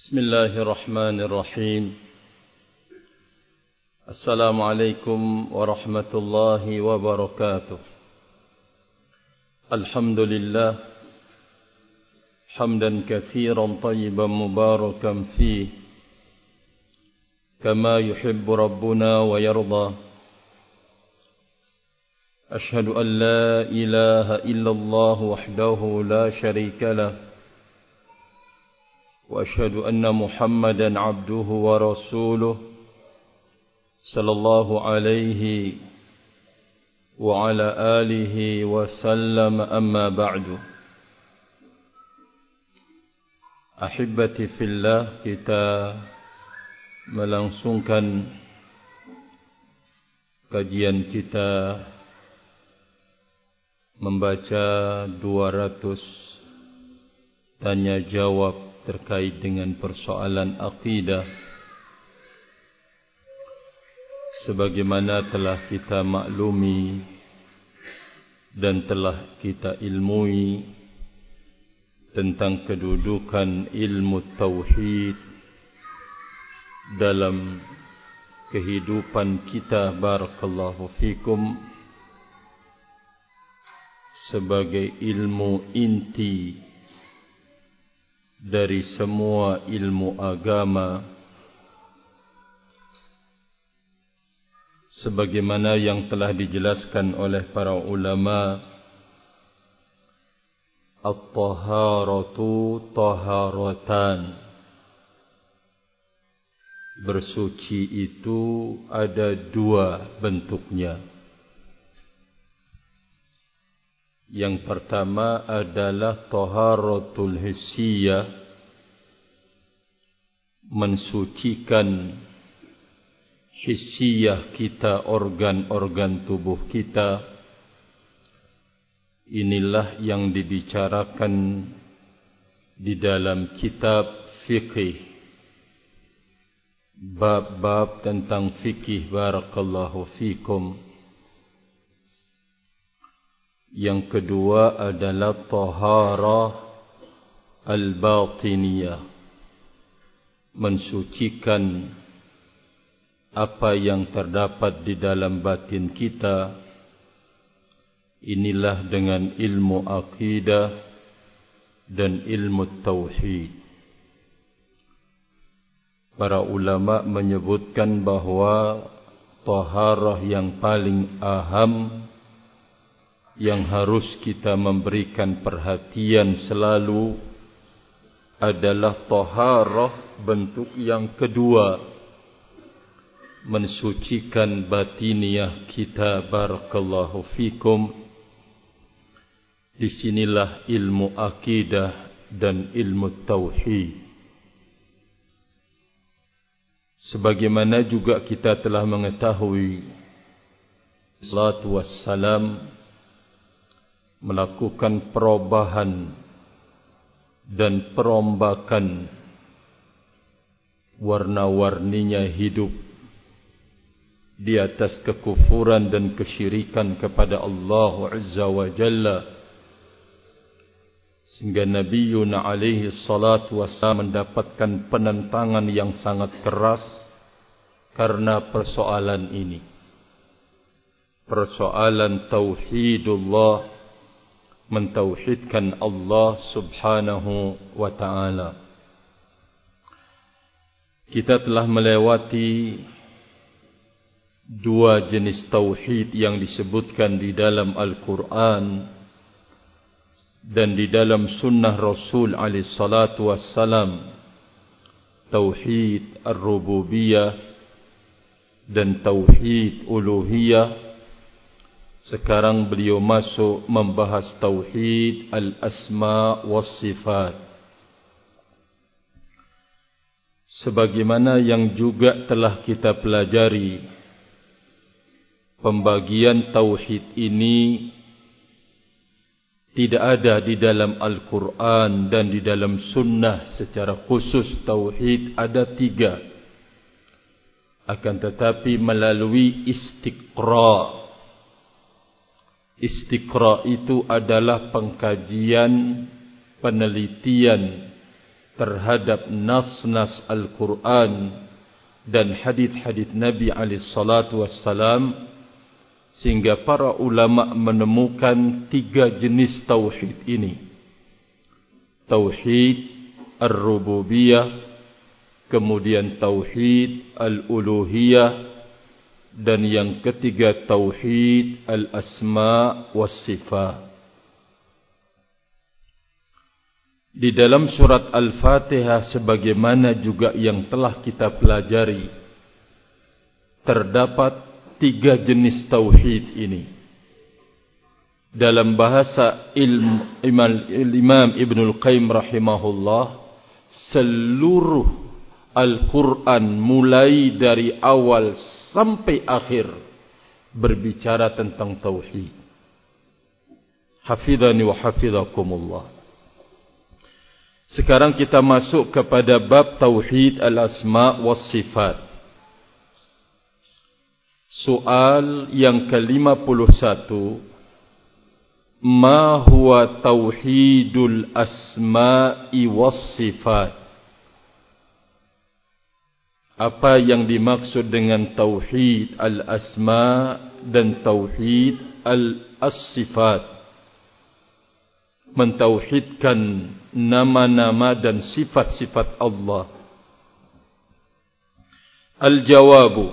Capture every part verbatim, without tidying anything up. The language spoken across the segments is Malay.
بسم الله الرحمن الرحيم السلام عليكم ورحمة الله وبركاته الحمد لله حمدا كثيرا طيبا مباركا فيه كما يحب ربنا ويرضى أشهد أن لا إله إلا الله وحده لا شريك له وأشهد أن محمدا عبده ورسوله صلى الله عليه وعلى آله وسلم أما بعد Ahibati fillah, kita melangsungkan kajian kita membaca dua ratus tanya jawab terkait dengan persoalan akidah sebagaimana telah kita maklumi dan telah kita ilmui tentang kedudukan ilmu tauhid dalam kehidupan kita, barakallahu fikum, sebagai ilmu inti dari semua ilmu agama, sebagaimana yang telah dijelaskan oleh para ulama. At-taharatu taharatan, bersuci itu ada dua bentuknya. Yang pertama adalah taharatul hissiyah, mensucikan hissiyah kita, organ-organ tubuh kita. Inilah yang dibicarakan di dalam kitab fikih, bab-bab tentang fikih, barakallahu fikum. Yang kedua adalah taharah al-batiniyah, mensucikan apa yang terdapat di dalam batin kita. Inilah dengan ilmu akidah dan ilmu tauhid. Para ulama menyebutkan bahawa taharah yang paling aham, yang harus kita memberikan perhatian selalu, adalah taharah bentuk yang kedua, mensucikan batiniah kita, barakallahu fikum. Disinilah ilmu akidah dan ilmu tauhid. Sebagaimana juga kita telah mengetahui, salatu wassalam melakukan perubahan dan perombakan warna-warninya hidup di atas kekufuran dan kesyirikan kepada Allah Azza wa Jalla, sehingga Nabiuna alaihi salatu wassalam mendapatkan penentangan yang sangat keras karena persoalan ini, persoalan tauhidullah, mentauhidkan Allah subhanahu wa ta'ala. Kita telah melewati dua jenis tauhid yang disebutkan di dalam Al-Quran dan di dalam sunnah Rasul alaihi salatu wassalam, tauhid ar-rububiyah dan tauhid uluhiyah. Sekarang beliau masuk membahas tauhid al-asma was sifat, sebagaimana yang juga telah kita pelajari. Pembagian tauhid ini tidak ada di dalam Al-Quran dan di dalam sunnah secara khusus. Tauhid ada tiga, akan tetapi melalui istiqra. Istiqra itu adalah pengkajian, penelitian terhadap nas-nas Al-Quran dan hadis-hadis Nabi alaihi salatu wassalam, sehingga para ulama menemukan tiga jenis tauhid ini. Tauhid ar-rububiyah, kemudian tauhid al-uluhiyah, dan yang ketiga tauhid al-asma was sifat. Di dalam surat Al-Fatihah sebagaimana juga yang telah kita pelajari, terdapat tiga jenis tauhid ini. Dalam bahasa ilm, Imam Ibnul Qayyim rahimahullah, seluruh Al-Quran mulai dari awal sampai akhir berbicara tentang tauhid. Hafidhani wa hafidhakumullah. Sekarang kita masuk kepada bab tauhid al-asma was sifat. Soal yang ke lima puluh satu, ma huwa tauhidul asma'i was sifat? Apa yang dimaksud dengan tauhid al-asma dan tauhid al-sifat? Mentauhidkan nama-nama dan sifat-sifat Allah. Al-jawabu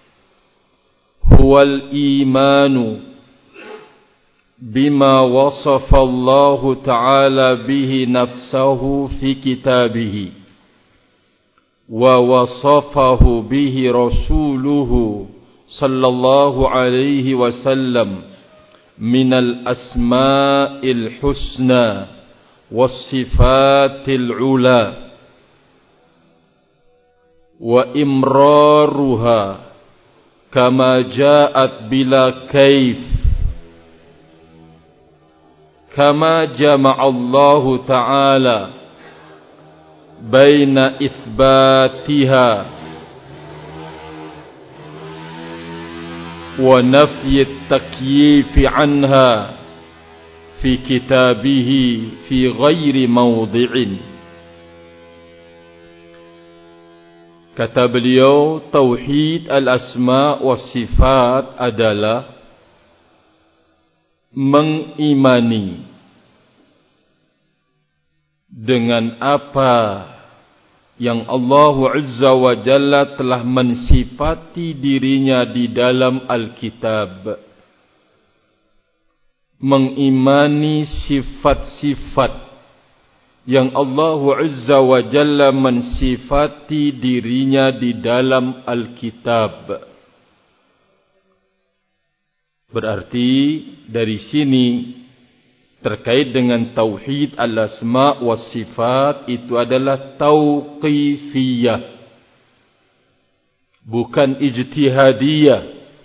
huwa al-imanu bima wasafa Allah Ta'ala bihi nafsahu fi kitabihi wa wasafahu bihi rasuluhu sallallahu alaihi wasallam minal asma'il husna was sifatil ula wa imraruha kama ja'at bila kaif kama jama'a Allah Ta'ala baina itsbatiha wa nafyi at-takyif anha fi kitabihi fi ghairi mawdi'in. Kata beliau, tauhid al-asma wa sifat adalah mengimani dengan apa yang Allah Azza wa Jalla telah mensifati dirinya di dalam Alkitab. Mengimani sifat-sifat yang Allah Azza wa Jalla mensifati dirinya di dalam Alkitab. Berarti dari sini terkait dengan tauhid al-asma was sifat itu adalah tauqifiyah, bukan ijtihadiyah,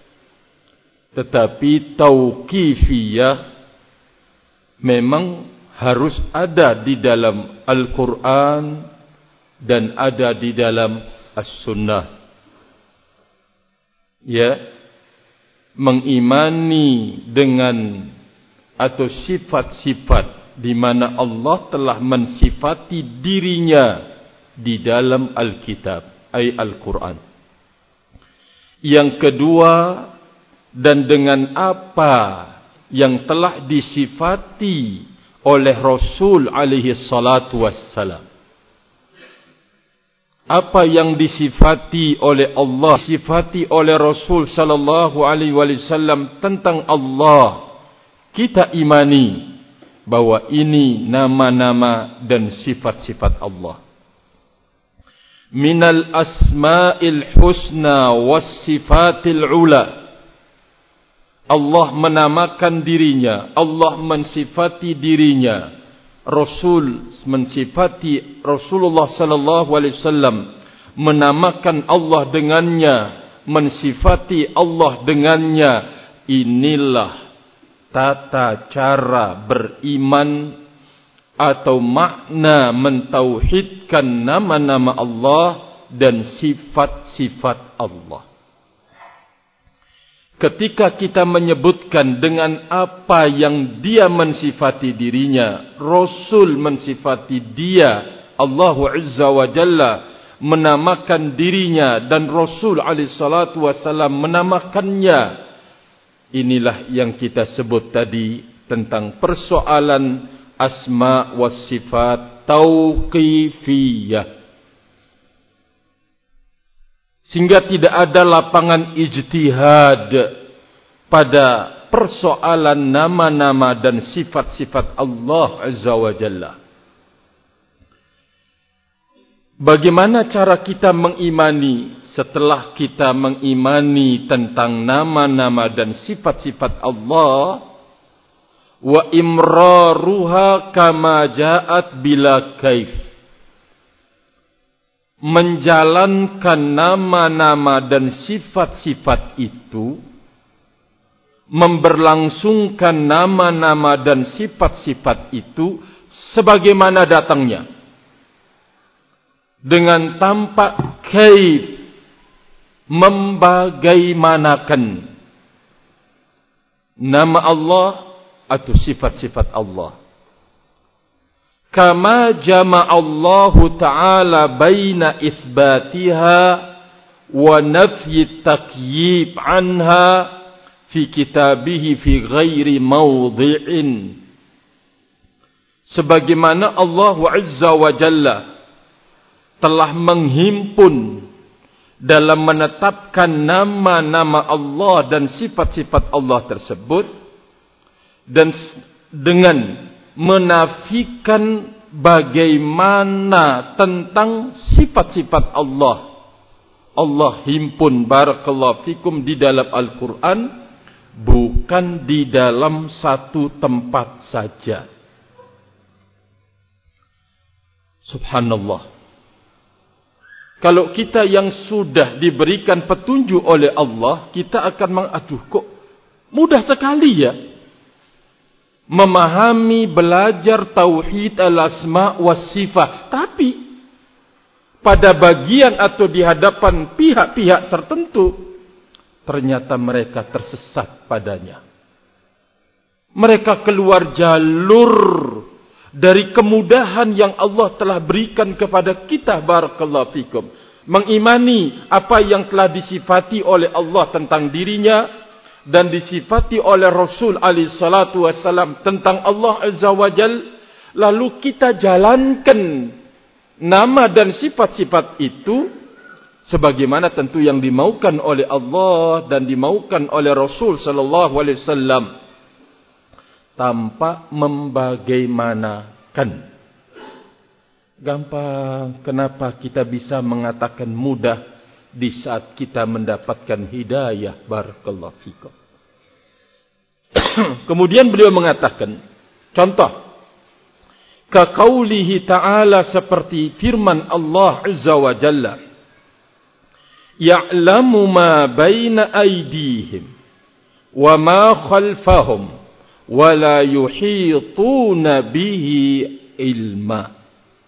tetapi tauqifiyah. Memang harus ada di dalam Al-Quran dan ada di dalam As-Sunnah. Ya, mengimani dengan atau sifat-sifat di mana Allah telah mensifati dirinya di dalam Alkitab, ay Al-Quran. Yang kedua, dan dengan apa yang telah disifati oleh Rasul alaihi salatu wassalam. Apa yang disifati oleh Allah, disifati oleh Rasul sallallahu alaihi wasallam tentang Allah, kita imani bahwa ini nama-nama dan sifat-sifat Allah. Minal asma'il husna was sifatil ula. Allah menamakan dirinya, Allah mensifati dirinya, Rasul mensifati Rasulullah sallallahu alaihi wasallam, menamakan Allah dengannya, mensifati Allah dengannya. Inilah tata cara beriman atau makna mentauhidkan nama-nama Allah dan sifat-sifat Allah. Ketika kita menyebutkan dengan apa yang dia mensifati dirinya, Rasul mensifati dia Allah Azza wa Jalla menamakan dirinya dan Rasul alaihi salatu wasallam menamakannya. Inilah yang kita sebut tadi tentang persoalan asma wa sifat tauqifiyah. Sehingga tidak ada lapangan ijtihad pada persoalan nama-nama dan sifat-sifat Allah Azza wa Jalla. Bagaimana cara kita mengimani setelah kita mengimani tentang nama-nama dan sifat-sifat Allah? Wa imraruha kama ja'at bila kaif. Menjalankan nama-nama dan sifat-sifat itu, memberlangsungkan nama-nama dan sifat-sifat itu sebagaimana datangnya, dengan tampak kaif, membagaimanakan nama Allah atau sifat-sifat Allah. Kama jama'allahu ta'ala baina itsbatiha wa nafyi takyib anha fi kitabihi fi ghairi mawdhi'in. Sebagaimana Allah Azza wa Jalla telah menghimpun dalam menetapkan nama-nama Allah dan sifat-sifat Allah tersebut, dan dengan menafikan bagaimana tentang sifat-sifat Allah. Allah himpun barakallahu fikum di dalam Al-Quran, bukan di dalam satu tempat saja. Subhanallah. Kalau kita yang sudah diberikan petunjuk oleh Allah, kita akan mengaduh, kok mudah sekali ya memahami, belajar tauhid al-asma wa sifat. Tapi pada bagian atau di hadapan pihak-pihak tertentu, ternyata mereka tersesat padanya. Mereka keluar jalur dari kemudahan yang Allah telah berikan kepada kita, barakallahu fikum, mengimani apa yang telah disifati oleh Allah tentang dirinya dan disifati oleh Rasul alaihi salatu wasallam tentang Allah Azza wa Jal. Lalu kita jalankan nama dan sifat-sifat itu sebagaimana tentu yang dimaukan oleh Allah dan dimaukan oleh Rasul sallallahu alaihi wasallam, tanpa membagaimanakan. Gampang. Kenapa kita bisa mengatakan mudah di saat kita mendapatkan hidayah? Barakallahu fikum. Kemudian beliau mengatakan, contoh, ka qaulihi ta'ala, seperti firman Allah Azza wa Jalla, ya'lamu ma baina aydihim wa ma khalfahum wa la yuhituna bihi ilma.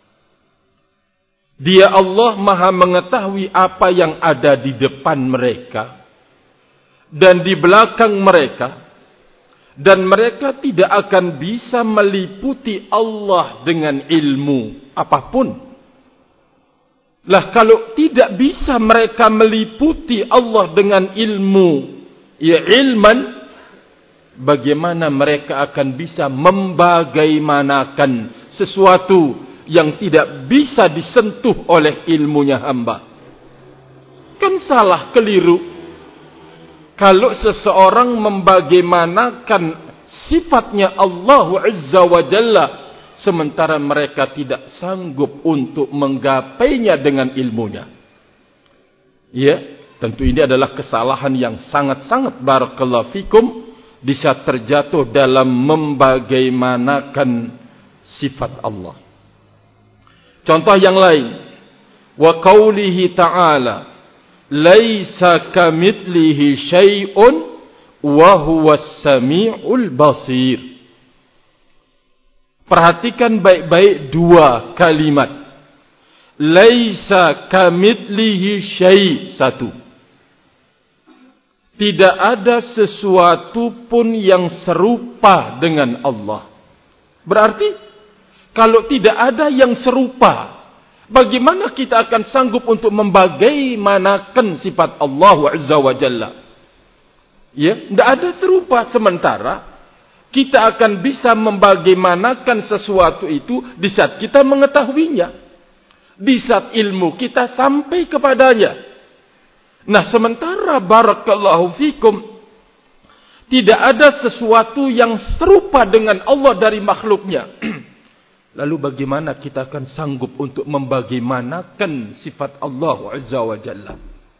Dia Allah Maha mengetahui apa yang ada di depan mereka dan di belakang mereka, dan mereka tidak akan bisa meliputi Allah dengan ilmu apapun. Lah, kalau tidak bisa mereka meliputi Allah dengan ilmu, ya ilman, bagaimana mereka akan bisa membagaimanakan sesuatu yang tidak bisa disentuh oleh ilmunya hamba? Kan salah, keliru. Kalau seseorang membagaimanakan sifatnya Allah Azza wa Jalla, sementara mereka tidak sanggup untuk menggapainya dengan ilmunya. Ya, tentu ini adalah kesalahan yang sangat-sangat, barakallahu fikum, bisa terjatuh dalam membagaimanakan sifat Allah. Contoh yang lain, wa qaulihi ta'ala, laisa kamitslihi syai'un wa huwas sami'ul basir. Perhatikan baik-baik dua kalimat. Laisa kamitslihi syai', satu. Tidak ada sesuatu pun yang serupa dengan Allah. Berarti kalau tidak ada yang serupa, Bagaimana kita akan sanggup untuk membagaimanakan sifat Allah Azza wa Jalla? Ya, tidak ada serupa. Sementara kita akan bisa membagaimanakan sesuatu itu di saat kita mengetahuinya, di saat ilmu kita sampai kepadanya. Nah, sementara barakallahu fikum, tidak ada sesuatu yang serupa dengan Allah dari makhluknya. Lalu bagaimana kita akan sanggup untuk membagaimanakan sifat Allah Azza wa Jalla?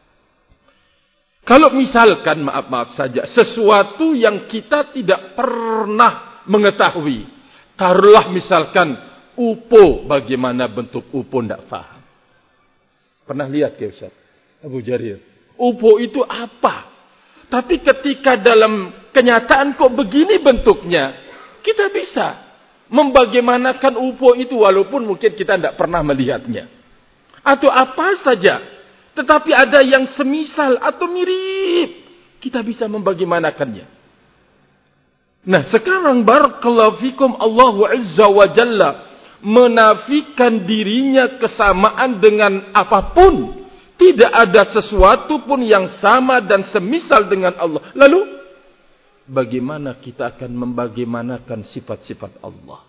Kalau misalkan, maaf-maaf saja, sesuatu yang kita tidak pernah mengetahui. Taruhlah misalkan U F O, bagaimana bentuk U F O tidak faham. Pernah lihat ke Ustaz Abu Jarir? U F O itu apa? Tapi ketika dalam kenyataan kok begini bentuknya, kita bisa membagaimanakan U F O itu walaupun mungkin kita tidak pernah melihatnya. Atau apa saja. Tetapi ada yang semisal atau mirip. Kita bisa membagaimanakannya. Nah, sekarang barakallahu fikum, Allah Azza wa Jalla menafikan dirinya kesamaan dengan apapun. Tidak ada sesuatu pun yang sama dan semisal dengan Allah. Lalu, bagaimana kita akan membagaimanakan sifat-sifat Allah?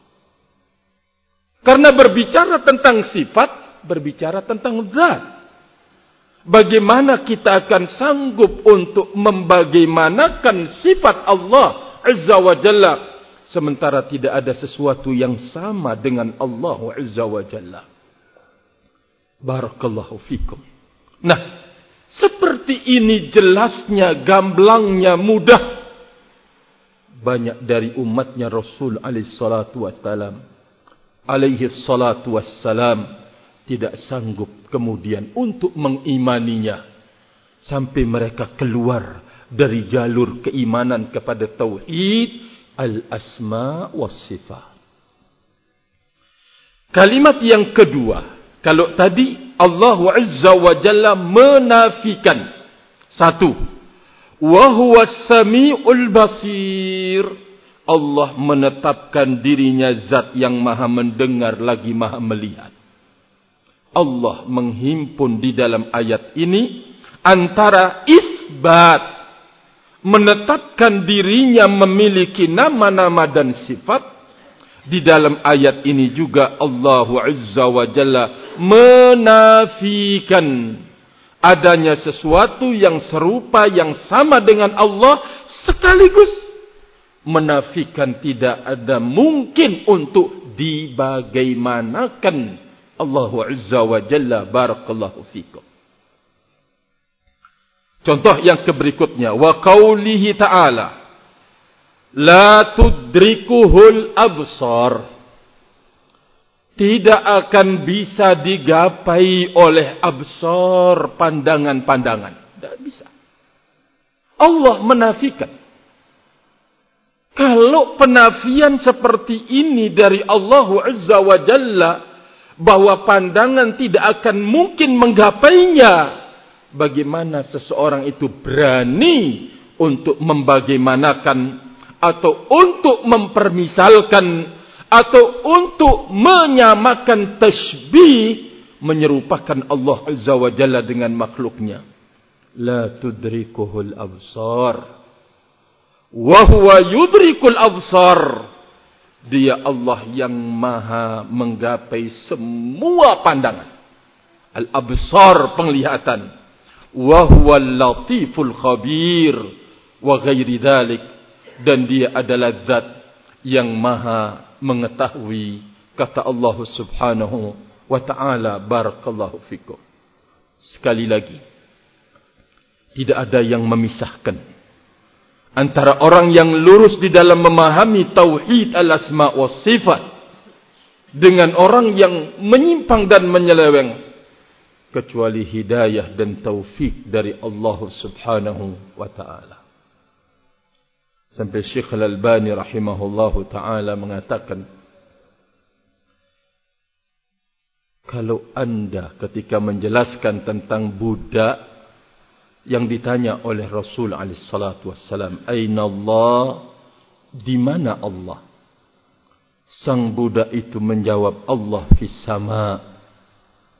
Karena berbicara tentang sifat, berbicara tentang zat. Bagaimana kita akan sanggup untuk membagaimanakan sifat Allah Azza wa Jalla, sementara tidak ada sesuatu yang sama dengan Allah Azza wa Jalla. Barakallahu fikum. Nah, seperti ini jelasnya, gamblangnya, mudah. Banyak dari umatnya Rasul alaihi salatu wassalam, alaihi salatu wassalam, tidak sanggup kemudian untuk mengimaninya. Sampai mereka keluar dari jalur keimanan kepada tauhid al-asma was sifat. Kalimat yang kedua, kalau tadi Allah Azza wa Jalla menafikan satu, wa huwa as-sami'ul basir. Allah menetapkan dirinya zat yang maha mendengar lagi maha melihat. Allah menghimpun di dalam ayat ini antara isbat, menetapkan dirinya memiliki nama-nama dan sifat. Di dalam ayat ini juga Allah Azza wa Jalla menafikan adanya sesuatu yang serupa, yang sama dengan Allah, sekaligus menafikan tidak ada mungkin untuk dibagaimanakan Allah Azza wa Jalla. Barakallahu fikum. Contoh yang berikutnya, wa qaulihi ta'ala, la tudrikuhul absar. Tidak akan bisa digapai oleh absar, pandangan-pandangan. Tidak bisa. Allah menafikan. Kalau penafian seperti ini dari Allah Azza wa Jalla, bahwa pandangan tidak akan mungkin menggapainya, bagaimana seseorang itu berani untuk membagaimanakan atau untuk mempermisalkan atau untuk menyamakan tasbih, menyerupakan Allah Azza wa Jalla dengan makhluknya. La tudrikuhul absar wa huwa yudrikul absar. Dia Allah yang maha menggapai semua pandangan. Al-absar, penglihatan. Wa huwal latiful khabir wa ghairi dzalik. Dan dia adalah zat yang maha mengetahui, kata Allah Subhanahu wa ta'ala. Barakallahu fikum. Sekali lagi, tidak ada yang memisahkan antara orang yang lurus di dalam memahami tauhid al-asma wa sifat dengan orang yang menyimpang dan menyeleweng, kecuali hidayah dan taufik dari Allah Subhanahu wa ta'ala. Sampai Syekh Al-Albani rahimahullahu ta'ala mengatakan, kalau anda ketika menjelaskan tentang budak yang ditanya oleh Rasul alaihi salatu wassalam, aina Allah, di mana Allah? Sang budak itu menjawab, Allah fis sama.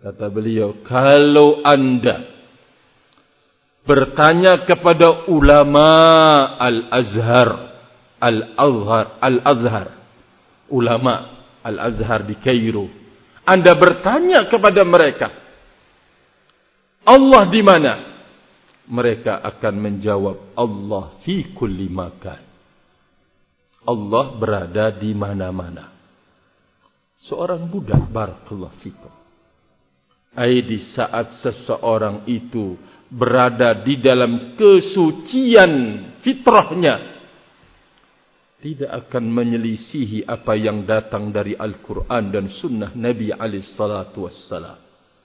Kata beliau, kalau anda bertanya kepada ulama Al-Azhar, Al-Azhar, Al-Azhar, ulama Al-Azhar di Kairo, anda bertanya kepada mereka, Allah di mana? Mereka akan menjawab, Allah fi kulli makan. Allah berada di mana-mana. Seorang budak, barakallahu fikum. Ai di saat seseorang itu berada di dalam kesucian fitrahnya, tidak akan menyelisihi apa yang datang dari Al-Quran dan Sunnah Nabi alaihi salatu wassalam.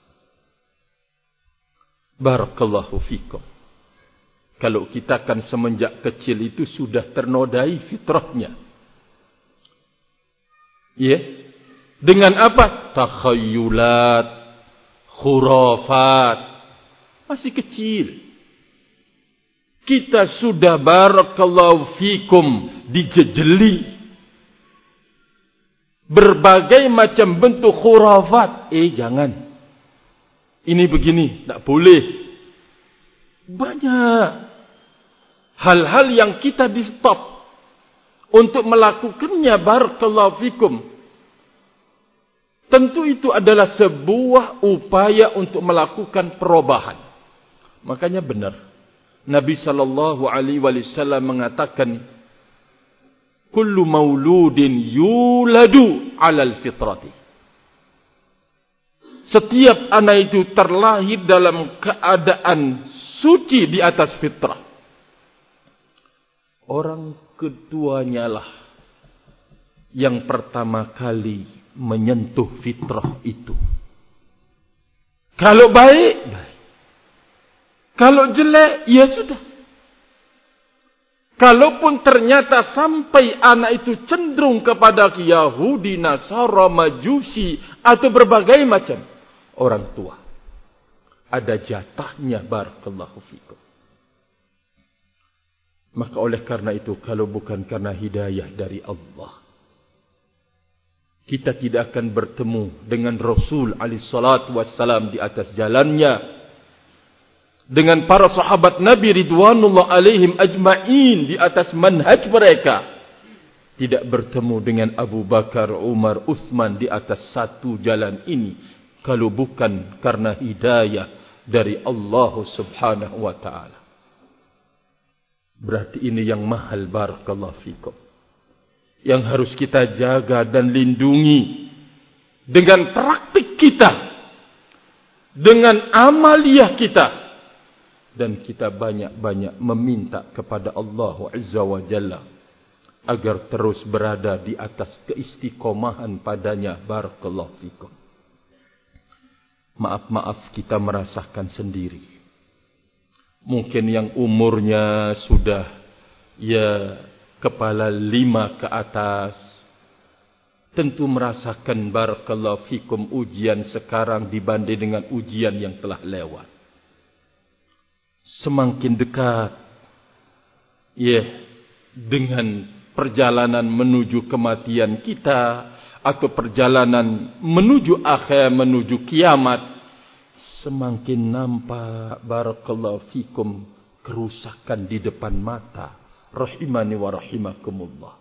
Barakallahu fikum. Kalau kita kan semenjak kecil itu sudah ternodai fitrahnya. Ya. Dengan apa? Takhayulat, khurafat. Masih kecil. Kita sudah barakallahu fikum dijejeli. Berbagai macam bentuk khurafat. Eh jangan. Ini begini, tak boleh. Banyak hal-hal yang kita di stop untuk melakukannya, barakallahu fikum. Tentu itu adalah sebuah upaya untuk melakukan perubahan. Makanya benar, Nabi sallallahu alaihi wasallam mengatakan, kullu mauludin yuladu 'alal fitrati. Setiap anak itu terlahir dalam keadaan suci di atas fitrah. Orang keduanya lah yang pertama kali menyentuh fitrah itu. Kalau baik, baik. Kalau jelek, ya sudah. Kalaupun ternyata sampai anak itu cenderung kepada Yahudi, Nasara, Majusi, atau berbagai macam, orang tua ada jatahnya, barakallahu fikum. Maka oleh karena itu, kalau bukan karena hidayah dari Allah, kita tidak akan bertemu dengan Rasul alaihi salatu wassalam di atas jalannya, dengan para sahabat Nabi ridwanullah alaihim ajma'in di atas manhaj mereka, tidak bertemu dengan Abu Bakar, Umar, Uthman di atas satu jalan ini, kalau bukan karena hidayah dari Allah subhanahu wa ta'ala. Berarti ini yang mahal, barakallahu fikum, yang harus kita jaga dan lindungi dengan praktik kita, dengan amaliyah kita, dan kita banyak-banyak meminta kepada Allah Azza wa Jalla agar terus berada di atas keistiqomahan padanya, barakallahu fikum. Maaf-maaf kita merasakan sendiri. Mungkin yang umurnya sudah ya kepala lima ke atas, tentu merasakan, barakallahu fikum, ujian sekarang dibanding dengan ujian yang telah lewat. Semakin dekat ya dengan perjalanan menuju kematian kita, atau perjalanan menuju akhir, menuju kiamat, semakin nampak, barakallahu fikum, kerusakan di depan mata. Rahimani wa rahimakumullah.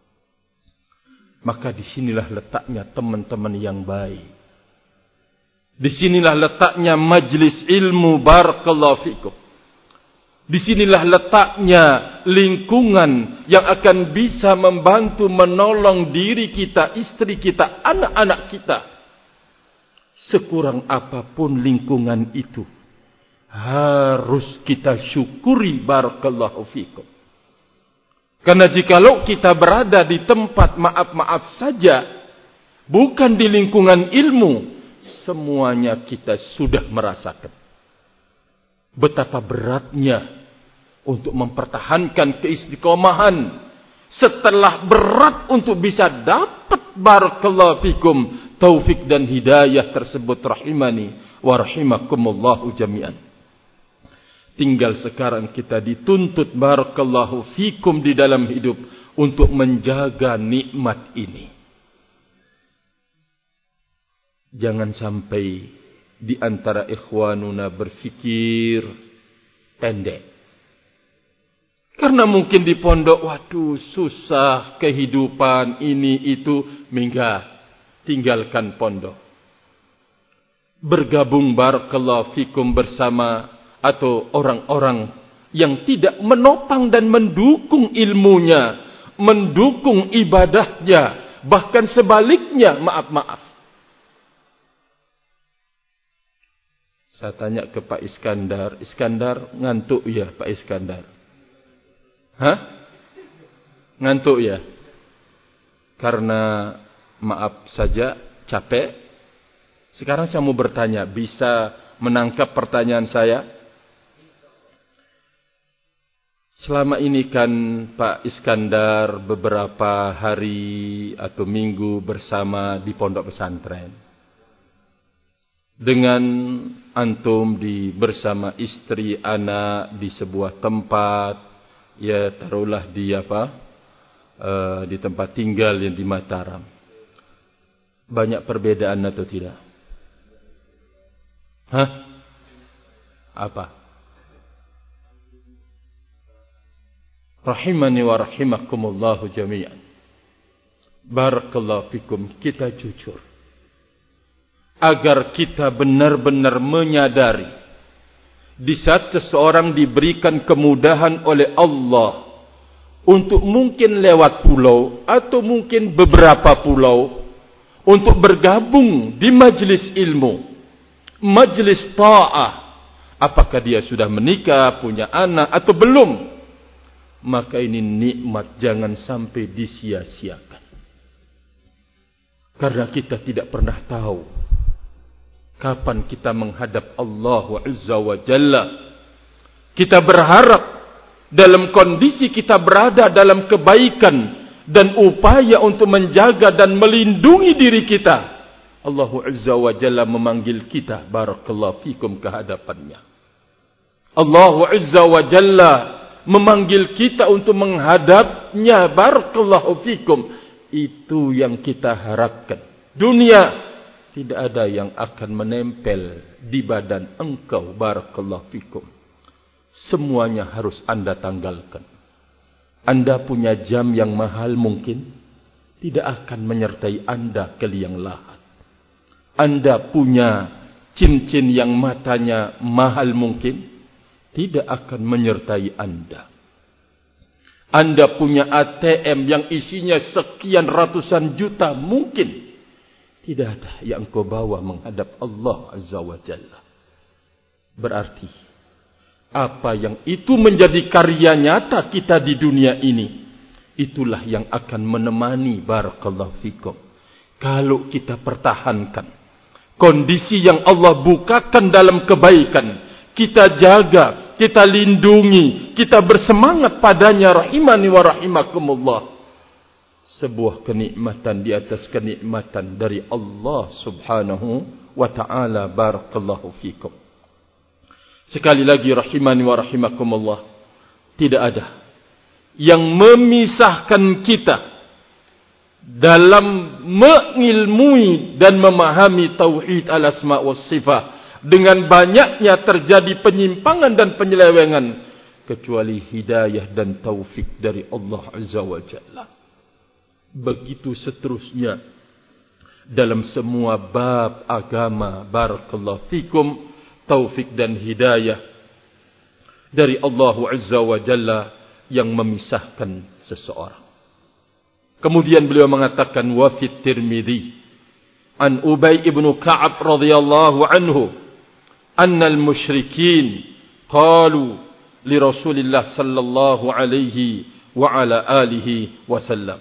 Maka disinilah letaknya teman-teman yang baik. Disinilah letaknya majlis ilmu, barakallahu fikum. Disinilah letaknya lingkungan yang akan bisa membantu menolong diri kita, istri kita, anak-anak kita. Sekurang apapun lingkungan itu, harus kita syukuri, barakallahu fikum. Karena jikalau kita berada di tempat maaf-maaf saja, bukan di lingkungan ilmu, semuanya kita sudah merasakan betapa beratnya untuk mempertahankan keistiqomahan, setelah berat untuk bisa dapat, barakallahu fikum, taufik dan hidayah tersebut. Rahimani wa rahimakumullahu jami'an. Tinggal sekarang kita dituntut, barakallahu fikum, di dalam hidup untuk menjaga nikmat ini. Jangan sampai di antara ikhwanuna berfikir pendek. Karena mungkin di pondok, waduh susah kehidupan ini itu, minggah, tinggalkan pondok. Bergabung barakallahu fikum bersama atau orang-orang yang tidak menopang dan mendukung ilmunya, mendukung ibadahnya, bahkan sebaliknya, maaf-maaf. Saya tanya ke Pak Iskandar, Iskandar ngantuk ya Pak Iskandar? Hah? Ngantuk ya? Karena maaf saja, capek. Sekarang saya mau bertanya, bisa menangkap pertanyaan saya? Selama ini kan Pak Iskandar beberapa hari atau minggu bersama di pondok pesantren. Dengan antum di bersama istri, anak di sebuah tempat, ya taruhlah di apa, uh, di tempat tinggal yang di Mataram. Banyak perbedaan atau tidak? Hah? Apa? Rahimani wa rahimakumullahu jami'an. Barakallahu fikum, kita jujur. Agar kita benar-benar menyadari, di saat seseorang diberikan kemudahan oleh Allah untuk mungkin lewat pulau atau mungkin beberapa pulau untuk bergabung di majlis ilmu, majlis ta'ah, apakah dia sudah menikah, punya anak atau belum, maka ini nikmat jangan sampai disia-siakan. Karena kita tidak pernah tahu kapan kita menghadap Allah Azza wa Jalla. Kita berharap dalam kondisi kita berada dalam kebaikan dan upaya untuk menjaga dan melindungi diri kita, Allah Azza wa Jalla memanggil kita, barakallahu fikum, ke hadapannya. Allah Azza wa Jalla memanggil kita untuk menghadapnya, barakallahu fikum. Itu yang kita harapkan. Dunia tidak ada yang akan menempel di badan engkau, barakallahu fikum. Semuanya harus anda tanggalkan. Anda punya jam yang mahal mungkin tidak akan menyertai anda ke liang lahat. Anda punya cincin yang matanya mahal mungkin tidak akan menyertai anda. Anda punya A T M yang isinya sekian ratusan juta mungkin tidak ada yang kau bawa menghadap Allah Azza wa Jalla. Berarti apa yang itu menjadi karya nyata kita di dunia ini, itulah yang akan menemani, barakallahu fikum. Kalau kita pertahankan kondisi yang Allah bukakan dalam kebaikan, kita jaga, kita lindungi, kita bersemangat padanya, rahimani wa rahimakumullah. Sebuah kenikmatan di atas kenikmatan dari Allah Subhanahu wa ta'ala, barakallahu fikum. Sekali lagi, rahimani wa rahimakumullah, tidak ada yang memisahkan kita dalam mengilmui dan memahami tauhid al-asma wa sifat dengan banyaknya terjadi penyimpangan dan penyelewengan, kecuali hidayah dan taufik dari Allah Azza wa Jalla. Begitu seterusnya dalam semua bab agama, barakallahu fikum, taufik dan hidayah dari Allah Azza wa Jalla yang memisahkan seseorang. Kemudian beliau mengatakan, wa fit Tirmidzi an Ubay ibn Ka'ab radhiyallahu anhu anna al-musyrikin qalu li Rasulillah sallallahu alaihi wa ala alihi wasallam.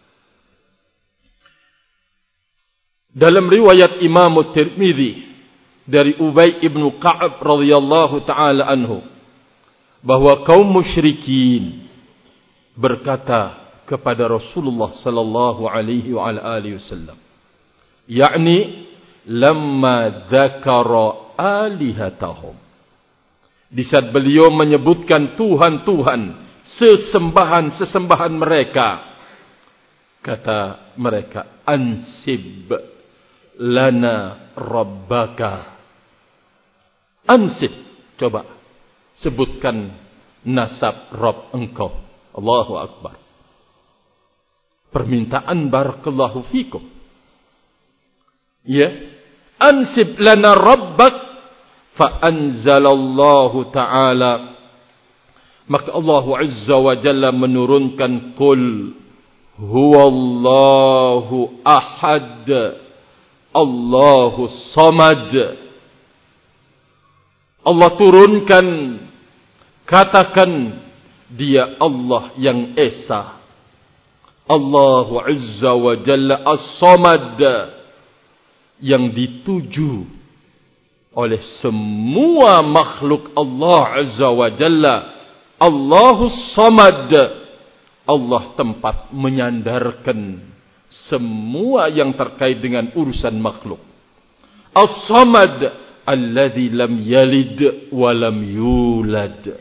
Dalam riwayat Imam Tirmidzi dari Ubay ibn Ka'ab radhiyallahu taala anhu, bahwa kaum musyrikin berkata kepada Rasulullah sallallahu alaihi wa alihi wasallam, yakni lamma dzakara alihatahum, di saat beliau menyebutkan Tuhan-Tuhan, sesembahan-sesembahan mereka, kata mereka, ansib lana rabbaka Ansib. Coba sebutkan nasab Rabb engkau. Allahu Akbar. Permintaan barakallahu fikum. Ya. Ansib lana rabbak. Fa anzalallahu ta'ala. Maka Allah Azza wa Jalla menurunkan Qul huwallahu ahad Allahu samad. Allah turunkan, katakan dia Allah yang esa. Allah Azza wa Jalla as-samad, yang dituju oleh semua makhluk Allah Azza wa Jalla. Allahus samad, Allah tempat menyandarkan semua yang terkait dengan urusan makhluk. As-samad alladzi lam yalid wa lam yulad.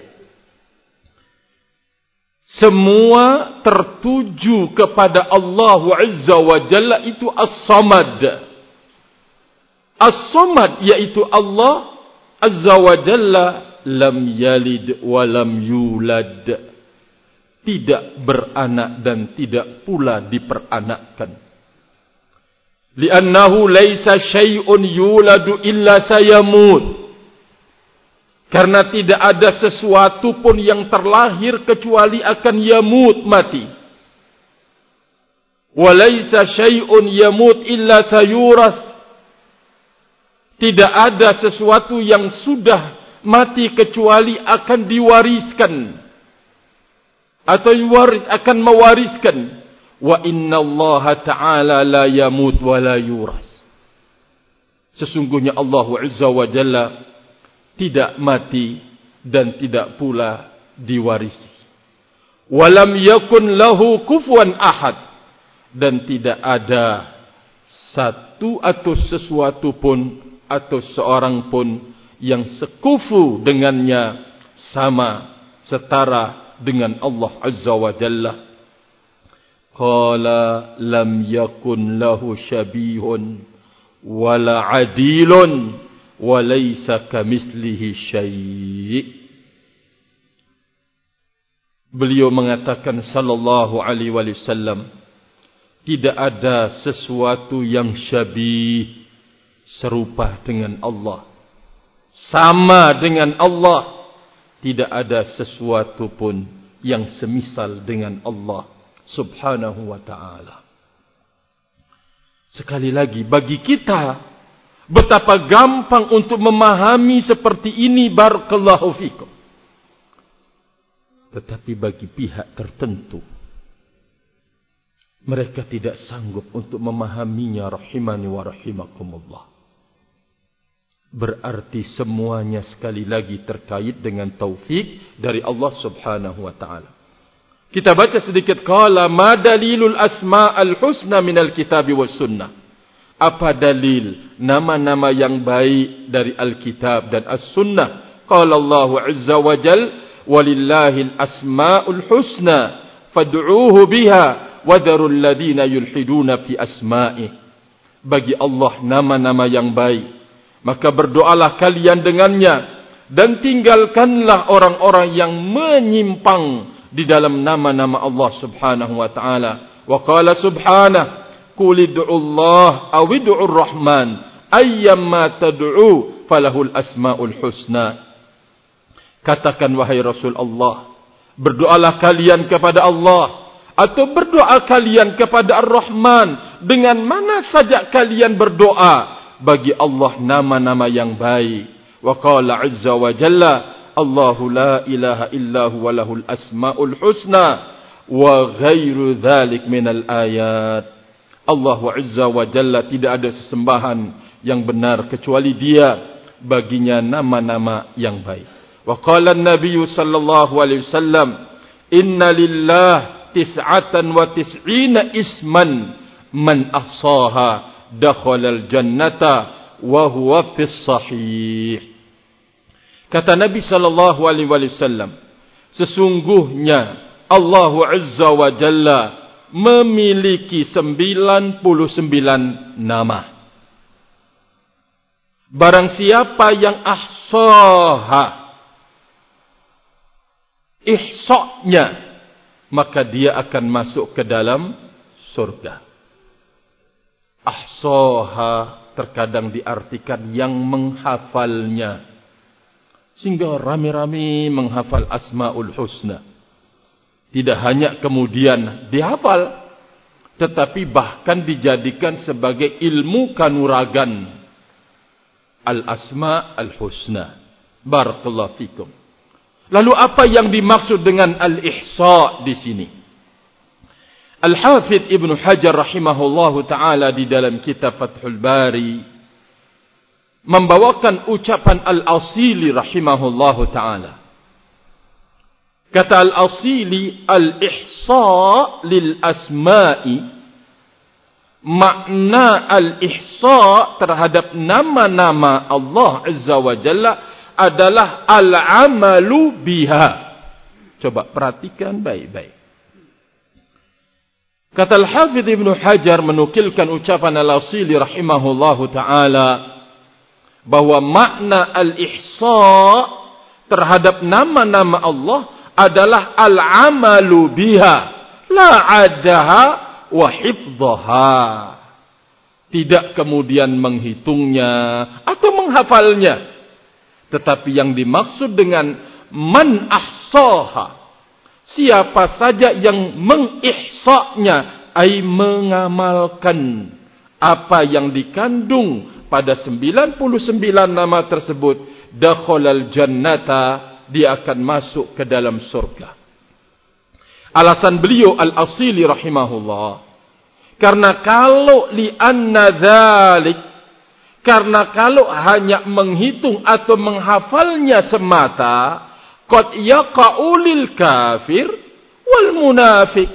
Semua tertuju kepada Allah Azza wa Jalla, itu as-samad. As-samad yaitu Allah Azza wa Jalla lam yalid wa lam yulad, tidak beranak dan tidak pula diperanakkan. Li'annahu laisa syai'un yuladu illa sayamut, karena tidak ada sesuatu pun yang terlahir kecuali akan yamut, mati. Wa laisa syai'un yamut illa sayuras, tidak ada sesuatu yang sudah mati kecuali akan diwariskan atau waris, akan mewariskan. Wa inna Allah ta'ala la yamut wa la yuras. Sesungguhnya Allah Azza wa Jalla tidak mati dan tidak pula diwarisi. Wa lam yakun lahu kufuwan ahad, dan tidak ada satu atau sesuatu pun atau seorang pun yang sekufu dengannya, sama, setara dengan Allah Azza wa Jalla. Qala lam yakun lahu syabihun wala adilun wa laysa kamitslihi syai'. Beliau mengatakan sallallahu alaihi wasallam, tidak ada sesuatu yang syabih, serupa dengan Allah, sama dengan Allah. Tidak ada sesuatu pun yang semisal dengan Allah Subhanahu wa ta'ala. Sekali lagi, bagi kita betapa gampang untuk memahami seperti ini, barakallahu fikum. Tetapi bagi pihak tertentu, mereka tidak sanggup untuk memahaminya, rahimani wa rahimakumullah. Berarti semuanya sekali lagi terkait dengan taufik dari Allah Subhanahu wa ta'ala. Kita baca sedikit. Qala ma dalilul asma'al husna minal kitabi was sunnah. Apa dalil nama-nama yang baik dari Alkitab dan As-Sunnah? Qala Allah Azza wa Jal, walillahil asma'ul husna fad'uuhu biha wadarul ladina yulhiduna fi asma'ih. Bagi Allah nama-nama yang baik, maka berdoalah kalian dengannya, dan tinggalkanlah orang-orang yang menyimpang di dalam nama-nama Allah Subhanahu wa ta'ala. Wa qala subhanahu, qul ud'ullaha aw ud'ur rahman ayyamma tad'u falahul asmaul husna. Katakan wahai Rasul Allah, berdoalah kalian kepada Allah atau berdoa kalian kepada Ar-Rahman, dengan mana saja kalian berdoa, bagi Allah nama-nama yang baik. Wa qala azza wa jalla, Allahu la ilaha illahu wa lahul asmaul husna wa ghairu dzalik minal ayat. Allah azza wa jalla tidak ada sesembahan yang benar kecuali Dia, baginya nama-nama yang baik. Wa qala an-nabiy sallallahu alaihi wasallam, inna lillah tis'atan wa tis'ina isman man ahsaha dakhalal jannata wa huwa fis sahih. Kata Nabi sallallahu alaihi wasallam, sesungguhnya Allah Azza wa Jalla memiliki sembilan puluh sembilan nama, Barang siapa yang ahsaha, ihsa'nya, maka dia akan masuk ke dalam surga. Ahsaha terkadang diartikan yang menghafalnya, sehingga rame-rame menghafal Asmaul Husna. Tidak hanya kemudian dihafal, tetapi bahkan dijadikan sebagai ilmu kanuragan. Al-Asma Al-Husna. Barakallahu fikum. Lalu apa yang dimaksud dengan al-ihsa di sini? Al-Hafidh Ibnu Hajar rahimahullahu taala di dalam kitab Fathul Bari membawakan ucapan Al-Asili rahimahullahu taala. Kata Al-Asili, al-ihsa lil asma'i, makna al-ihsa terhadap nama-nama Allah Azza wa Jalla adalah al-amalu biha. Coba perhatikan baik-baik. Kata Al-Hafidh Ibnu Hajar menukilkan ucapan Al-Asili rahimahullahu ta'ala bahwa makna al-ihsa terhadap nama-nama Allah adalah al-amalu biha, la adaha wa hifdhaha. Tidak kemudian menghitungnya atau menghafalnya, tetapi yang dimaksud dengan man ahsaha, siapa saja yang mengihsa'nya, ay mengamalkan apa yang dikandung pada sembilan puluh sembilan nama tersebut, dakhalal jannata, dia akan masuk ke dalam surga. Alasan beliau Al-Asili rahimahullah, karena kalau li'anna dzalik, karena kalau hanya menghitung atau menghafalnya semata, qad yaqa'u lil kafir wal munafik,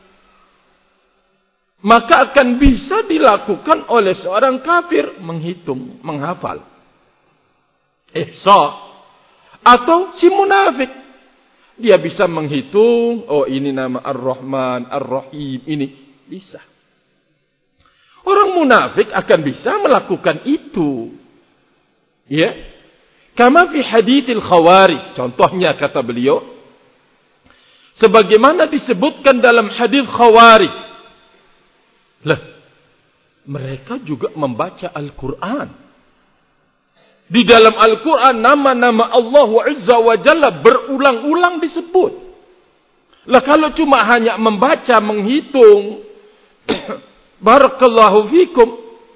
maka akan bisa dilakukan oleh seorang kafir menghitung, menghafal ihsa, atau si munafik, dia bisa menghitung, oh ini nama Ar-Rahman, Ar-Rahim, ini bisa. Orang munafik akan bisa melakukan itu. Ya. Kama fi haditsil khawarij, contohnya kata beliau, sebagaimana disebutkan dalam hadis khawarij. Lah, mereka juga membaca Al-Quran. Di dalam Al-Quran nama-nama Allah Azza wa Jalla berulang-ulang disebut. Lah kalau cuma hanya membaca, menghitung, barakallahu fikum,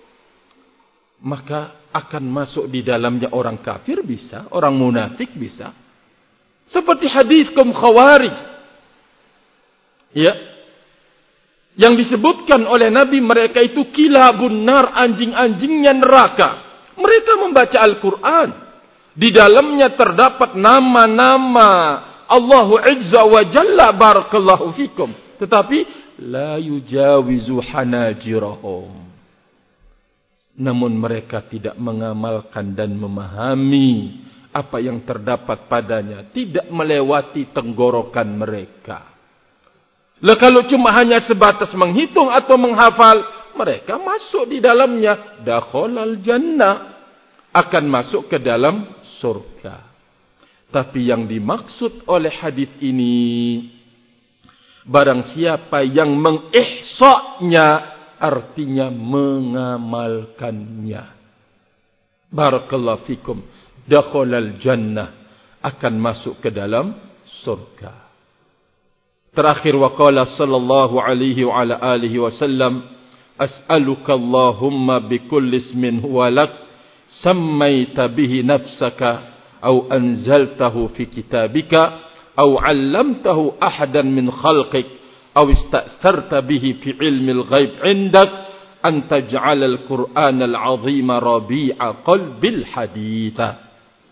maka akan masuk di dalamnya orang kafir bisa, orang munafik bisa. Seperti hadis kaum Khawarij. Ya. Yang disebutkan oleh Nabi, mereka itu kilabun nar, anjing-anjingnya neraka. Mereka membaca Al-Quran. Di dalamnya terdapat nama-nama Allah Azza wa Jalla, barakallahu fikum. Tetapi la yujawizu hanajirahum. Namun mereka tidak mengamalkan dan memahami apa yang terdapat padanya. Tidak melewati tenggorokan mereka. Lah kalau cuma hanya sebatas menghitung atau menghafal, mereka masuk di dalamnya, dakhalal jannah, akan masuk ke dalam surga. Tapi yang dimaksud oleh hadis ini, barang siapa yang mengihsa'nya, artinya mengamalkannya. Barakallahu fikum, dakhalal jannah, akan masuk ke dalam surga. Terakhir, waqala sallallahu alaihi wa ala alihi wasallam, as'aluka Allahumma bikulli ismin huwa lak sammaita bihi nafsaka aw anzaltahu fi kitabika aw 'allamtahu ahadan min khalqik aw ista'tharta bihi fi 'ilmi al-ghaib 'indak an taj'ala al-Qur'ana al-'azima rabi'a qalbil haditha.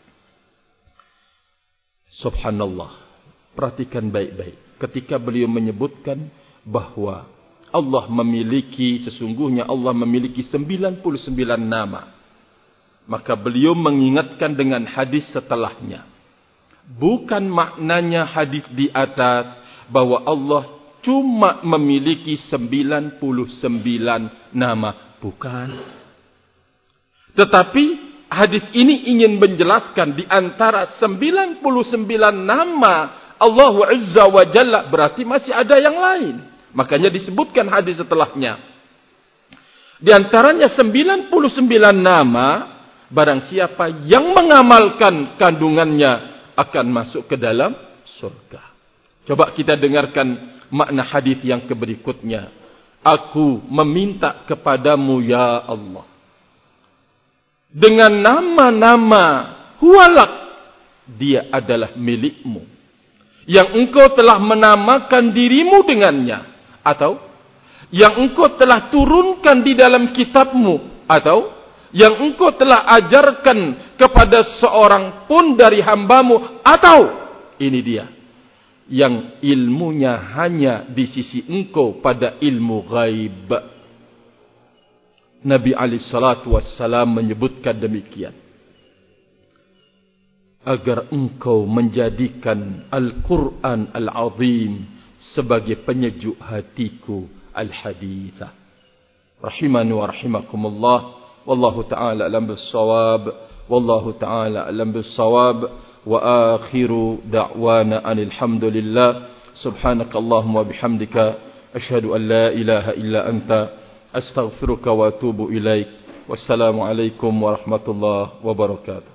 Subhanallah. Perhatikan baik-baik ketika beliau menyebutkan bahwa Allah memiliki, sesungguhnya Allah memiliki sembilan puluh sembilan nama. Maka beliau mengingatkan dengan hadis setelahnya. Bukan maknanya hadis di atas bahwa Allah cuma memiliki sembilan puluh sembilan nama. Bukan. Tetapi hadis ini ingin menjelaskan di antara sembilan puluh sembilan nama Allah Azza wa Jalla, berarti masih ada yang lain. Makanya disebutkan hadis setelahnya. Di antaranya sembilan puluh sembilan nama, barang siapa yang mengamalkan kandungannya akan masuk ke dalam surga. Coba kita dengarkan makna hadis yang berikutnya. Aku meminta kepadamu ya Allah, dengan nama-nama huwalak, dia adalah milikmu, yang engkau telah menamakan dirimu dengannya, atau yang engkau telah turunkan di dalam kitabmu, atau yang engkau telah ajarkan kepada seorang pun dari hambamu, atau ini dia, yang ilmunya hanya di sisi engkau pada ilmu ghaib. Nabi alaihi salatu wassalam menyebutkan demikian agar engkau menjadikan Al-Quran Al-Azim sebagai penyejuk hatiku al-hadithah. Rahimani wa rahimakumullah. Wallahu ta'ala alam bis-shawab. Wallahu ta'ala alam bis-shawab. Wa akhiru da'wana anil hamdulillah. Subhanakallahumma bihamdika asyhadu an la ilaha illa anta astaghfiruka wa atubu ilaik. Wassalamu alaikum warahmatullahi wabarakatuh.